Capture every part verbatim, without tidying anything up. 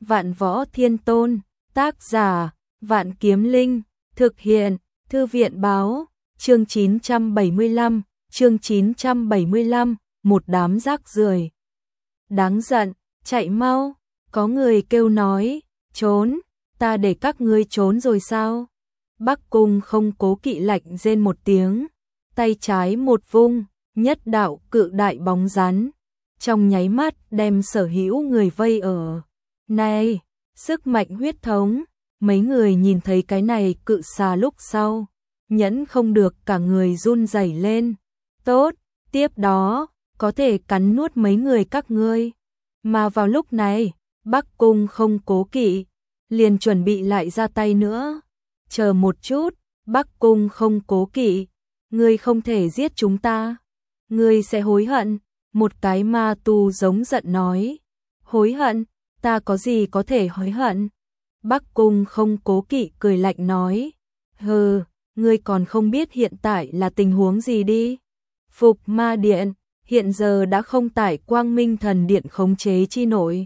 Vạn Võ Thiên Tôn, tác giả, Vạn Kiếm Linh, thực hiện, Thư viện báo, chương chín trăm bảy mươi lăm, chương chín trăm bảy mươi lăm, một đám rác rưởi. Đáng giận, chạy mau, có người kêu nói, trốn, ta để các ngươi trốn rồi sao? Bắc Cung không cố kỵ lạnh rên một tiếng, tay trái một vung, nhất đạo cự đại bóng rắn, trong nháy mắt đem sở hữu người vây ở. Này, sức mạnh huyết thống, mấy người nhìn thấy cái này cự xà lúc sau, nhẫn không được cả người run rẩy lên. Tốt, tiếp đó, có thể cắn nuốt mấy người các ngươi. Mà vào lúc này, Bắc Cung không cố kỵ, liền chuẩn bị lại ra tay nữa. Chờ một chút, Bắc Cung không cố kỵ, ngươi không thể giết chúng ta. Ngươi sẽ hối hận, một cái ma tu giống giận nói. Hối hận, ta có gì có thể hối hận? Bắc Cung không cố kỵ cười lạnh nói. Hừ, ngươi còn không biết hiện tại là tình huống gì đi. Phục Ma Điện, hiện giờ đã không tại Quang Minh Thần Điện khống chế chi nổi.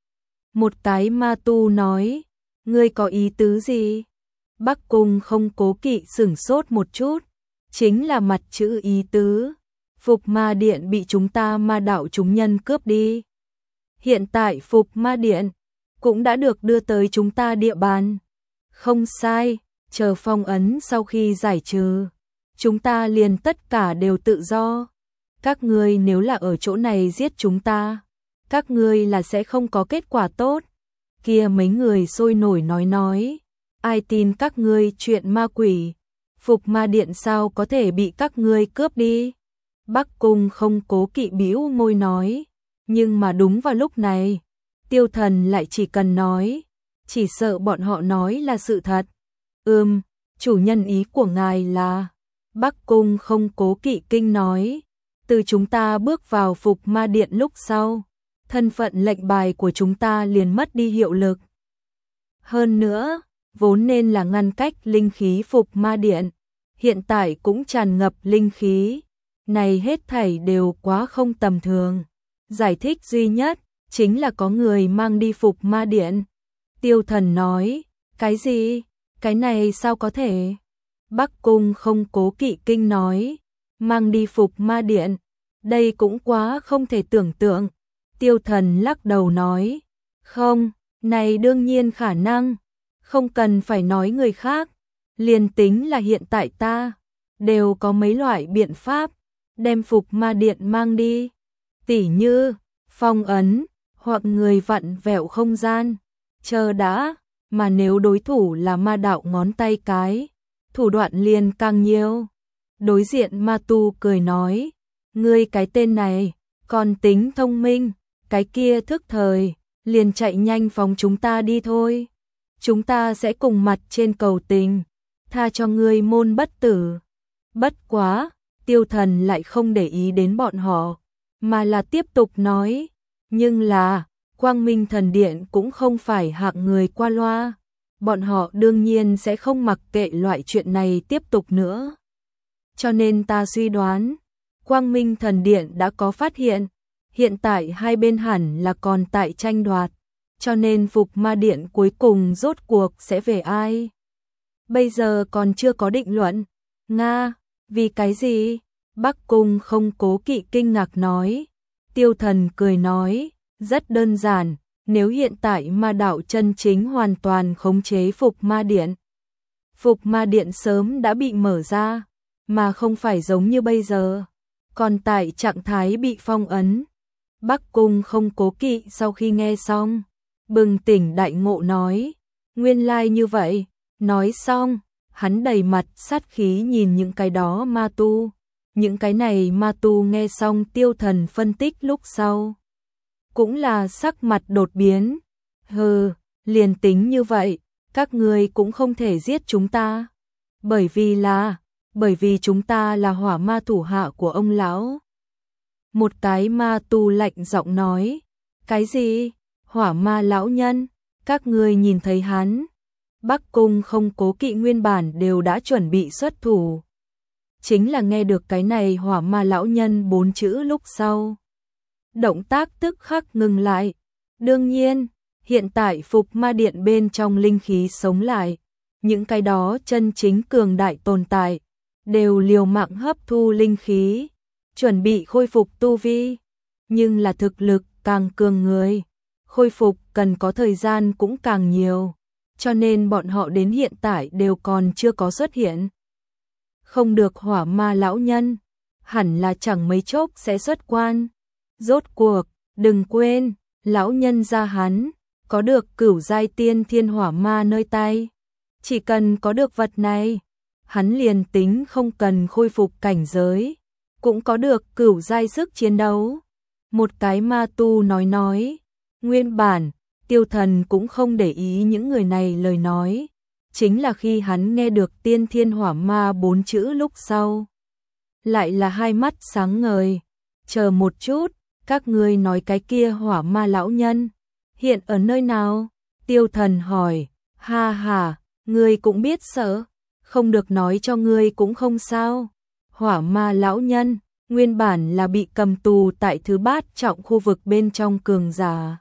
Một cái ma tu nói, ngươi có ý tứ gì? Bắc Cung không cố kỵ sửng sốt một chút, chính là mặt chữ ý tứ. Phục Ma Điện bị chúng ta ma đạo chúng nhân cướp đi. Hiện tại Phục Ma Điện cũng đã được đưa tới chúng ta địa bàn. Không sai, chờ phong ấn sau khi giải trừ, chúng ta liền tất cả đều tự do. Các ngươi nếu là ở chỗ này giết chúng ta, các ngươi là sẽ không có kết quả tốt. Kia mấy người sôi nổi nói nói, ai tin các ngươi chuyện ma quỷ, Phục Ma Điện sao có thể bị các ngươi cướp đi. Bắc Cung không cố kỵ bĩu môi nói, nhưng mà đúng vào lúc này, Tiêu Thần lại chỉ cần nói, chỉ sợ bọn họ nói là sự thật. Ừm, chủ nhân ý của ngài là, Bắc Cung không cố kỵ kinh nói, từ chúng ta bước vào Phục Ma Điện lúc sau, thân phận lệnh bài của chúng ta liền mất đi hiệu lực. Hơn nữa, vốn nên là ngăn cách linh khí Phục Ma Điện, hiện tại cũng tràn ngập linh khí. Này hết thảy đều quá không tầm thường. Giải thích duy nhất chính là có người mang đi Phục Ma Điện. Tiêu Thần nói, cái gì? Cái này sao có thể? Bắc Cung không cố kỵ kinh nói, mang đi Phục Ma Điện, đây cũng quá không thể tưởng tượng. Tiêu Thần lắc đầu nói, không, này đương nhiên khả năng, không cần phải nói người khác, liền tính là hiện tại ta, đều có mấy loại biện pháp, đem Phục Ma Điện mang đi, tỉ như, phong ấn, hoặc người vặn vẹo không gian, chờ đã, mà nếu đối thủ là ma đạo ngón tay cái, thủ đoạn liền càng nhiều. Đối diện ma tu cười nói, ngươi cái tên này, còn tính thông minh, cái kia thức thời, liền chạy nhanh phóng chúng ta đi thôi. Chúng ta sẽ cùng mặt trên cầu tình, tha cho ngươi môn bất tử. Bất quá, Tiêu Thần lại không để ý đến bọn họ, mà là tiếp tục nói, nhưng là, Quang Minh Thần Điện cũng không phải hạng người qua loa, bọn họ đương nhiên sẽ không mặc kệ loại chuyện này tiếp tục nữa. Cho nên ta suy đoán, Quang Minh Thần Điện đã có phát hiện, hiện tại hai bên hẳn là còn tại tranh đoạt, cho nên Phục Ma Điện cuối cùng rốt cuộc sẽ về ai? Bây giờ còn chưa có định luận. Nga, vì cái gì? Bắc Cung không cố kỵ kinh ngạc nói. Tiêu Thần cười nói, rất đơn giản, nếu hiện tại ma đạo chân chính hoàn toàn khống chế Phục Ma Điện, Phục Ma Điện sớm đã bị mở ra, mà không phải giống như bây giờ, còn tại trạng thái bị phong ấn. Bắc Cung không cố kỵ sau khi nghe xong, bừng tỉnh đại ngộ nói, nguyên lai như vậy. Nói xong, hắn đầy mặt sát khí nhìn những cái đó ma tu. Những cái này ma tu nghe xong Tiêu Thần phân tích lúc sau, cũng là sắc mặt đột biến. Hừ, liền tính như vậy, các ngươi cũng không thể giết chúng ta. Bởi vì là, bởi vì chúng ta là hỏa ma thủ hạ của ông lão. Một cái ma tu lạnh giọng nói, cái gì? Hỏa ma lão nhân, các ngươi nhìn thấy hắn. Bắc Cung không cố kỵ nguyên bản đều đã chuẩn bị xuất thủ. Chính là nghe được cái này hỏa ma lão nhân bốn chữ lúc sau, động tác tức khắc ngừng lại. Đương nhiên, Hiện tại Phục Ma Điện bên trong linh khí sống lại, những cái đó chân chính cường đại tồn tại, đều liều mạng hấp thu linh khí, chuẩn bị khôi phục tu vi, nhưng là thực lực càng cường người, khôi phục cần có thời gian cũng càng nhiều, cho nên bọn họ đến hiện tại đều còn chưa có xuất hiện. Không được Hỏa Ma lão nhân, hẳn là chẳng mấy chốc sẽ xuất quan. Rốt cuộc, đừng quên, lão nhân gia hắn có được cửu giai tiên thiên hỏa ma nơi tay. Chỉ cần có được vật này, hắn liền tính không cần khôi phục cảnh giới, cũng có được cửu giai sức chiến đấu. Một cái ma tu nói nói, nguyên bản, Tiêu Thần cũng không để ý những người này lời nói, chính là khi hắn nghe được tiên thiên hỏa ma bốn chữ lúc sau. Lại là hai mắt sáng ngời, chờ một chút, các ngươi nói cái kia hỏa ma lão nhân, hiện ở nơi nào? Tiêu Thần hỏi, ha ha, ngươi cũng biết sợ, không được nói cho ngươi cũng không sao. Hỏa ma lão nhân, nguyên bản là bị cầm tù tại thứ bát trọng khu vực bên trong cường giả.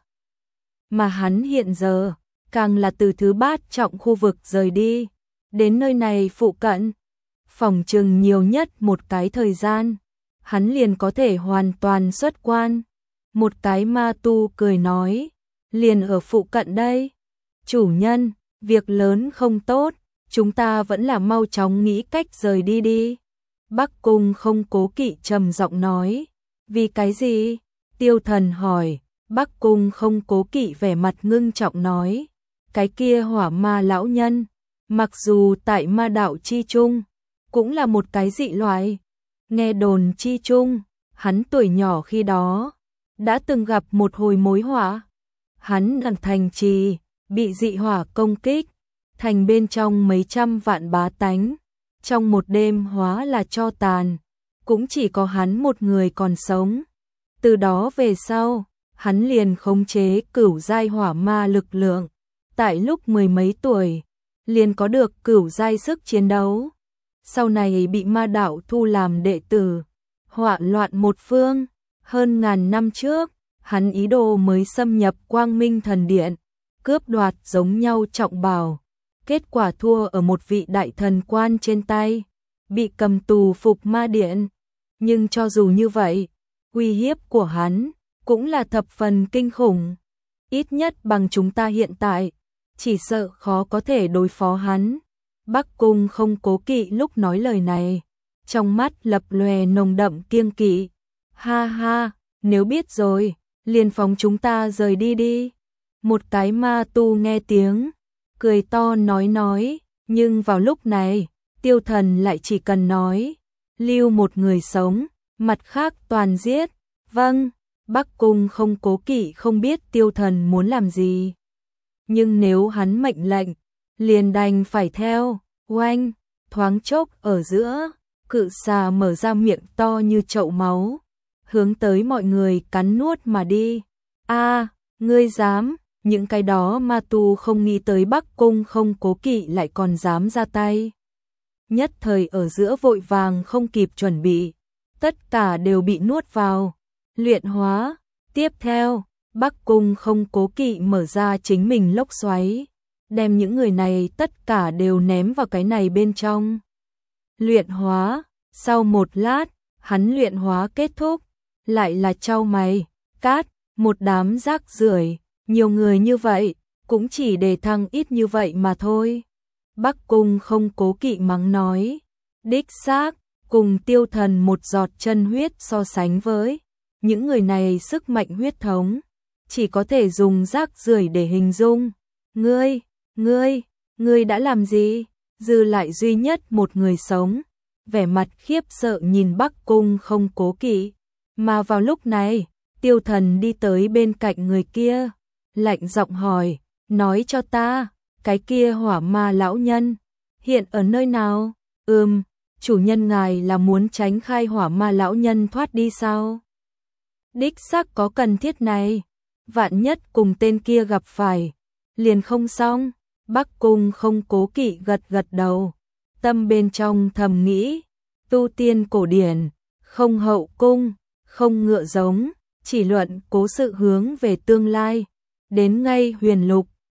Mà hắn hiện giờ, càng là từ thứ bát trọng khu vực rời đi, đến nơi này phụ cận. Phòng trừng nhiều nhất một cái thời gian, hắn liền có thể hoàn toàn xuất quan. Một cái ma tu cười nói, liền ở phụ cận đây. Chủ nhân, việc lớn không tốt, chúng ta vẫn là mau chóng nghĩ cách rời đi đi. Bắc Cung không cố kỵ trầm giọng nói, vì cái gì? Tiêu Thần hỏi. Bắc Cung không cố kỵ vẻ mặt ngưng trọng nói, cái kia hỏa ma lão nhân, mặc dù tại ma đạo chi trung, cũng là một cái dị loại. Nghe đồn chi trung, hắn tuổi nhỏ khi đó, đã từng gặp một hồi mối họa. Hắn ở thành trì, bị dị hỏa công kích, thành bên trong mấy trăm vạn bá tánh, trong một đêm hóa là tro tàn, cũng chỉ có hắn một người còn sống. Từ đó về sau, hắn liền khống chế cửu giai hỏa ma lực lượng, tại lúc mười mấy tuổi, liền có được cửu giai sức chiến đấu. Sau này bị ma đạo thu làm đệ tử, họa loạn một phương. Hơn ngàn năm trước, hắn ý đồ mới xâm nhập Quang Minh Thần Điện, cướp đoạt giống nhau trọng bảo, kết quả thua ở một vị đại thần quan trên tay, bị cầm tù Phục Ma Điện. Nhưng cho dù như vậy, uy hiếp của hắn cũng là thập phần kinh khủng, ít nhất bằng chúng ta hiện tại, chỉ sợ khó có thể đối phó hắn. Bắc Cung không cố kỵ lúc nói lời này, trong mắt lập lòe nồng đậm kiêng kỵ. Ha ha, nếu biết rồi, liền phóng chúng ta rời đi đi. Một cái ma tu nghe tiếng, cười to nói nói, nhưng vào lúc này, Tiêu Thần lại chỉ cần nói, lưu một người sống, mặt khác toàn giết. Vâng, Bắc Cung không cố kỵ không biết Tiêu Thần muốn làm gì. Nhưng nếu hắn mệnh lệnh, liền đành phải theo. Oanh, thoáng chốc ở giữa, cự xà mở ra miệng to như chậu máu, hướng tới mọi người cắn nuốt mà đi. A, ngươi dám? Những cái đó ma tu không nghĩ tới Bắc Cung không cố kỵ lại còn dám ra tay. Nhất thời ở giữa vội vàng không kịp chuẩn bị, tất cả đều bị nuốt vào, luyện hóa. Tiếp theo, Bắc Cung không cố kỵ mở ra chính mình lốc xoáy, đem những người này tất cả đều ném vào cái này bên trong. Luyện hóa, sau một lát, hắn luyện hóa kết thúc, lại là chau mày, cát, một đám rác rưởi, nhiều người như vậy, cũng chỉ để thăng ít như vậy mà thôi. Bắc Cung không cố kỵ mắng nói, đích xác, cùng Tiêu Thần một giọt chân huyết so sánh với, những người này sức mạnh huyết thống, chỉ có thể dùng rác rưởi để hình dung. Ngươi, ngươi, ngươi đã làm gì? Dư lại duy nhất một người sống, vẻ mặt khiếp sợ nhìn Bắc Cung không cố kỵ. Mà vào lúc này, Tiêu Thần đi tới bên cạnh người kia, lạnh giọng hỏi, nói cho ta, cái kia hỏa ma lão nhân, hiện ở nơi nào? Ừm, chủ nhân ngài là muốn tránh khai hỏa ma lão nhân thoát đi sao? Đích xác có cần thiết này, vạn nhất cùng tên kia gặp phải, liền không xong. Bắc Cung không cố kỵ gật gật đầu, tâm bên trong thầm nghĩ, tu tiên cổ điển, không hậu cung, không ngựa giống, chỉ luận cố sự hướng về tương lai, đến ngay huyền lục,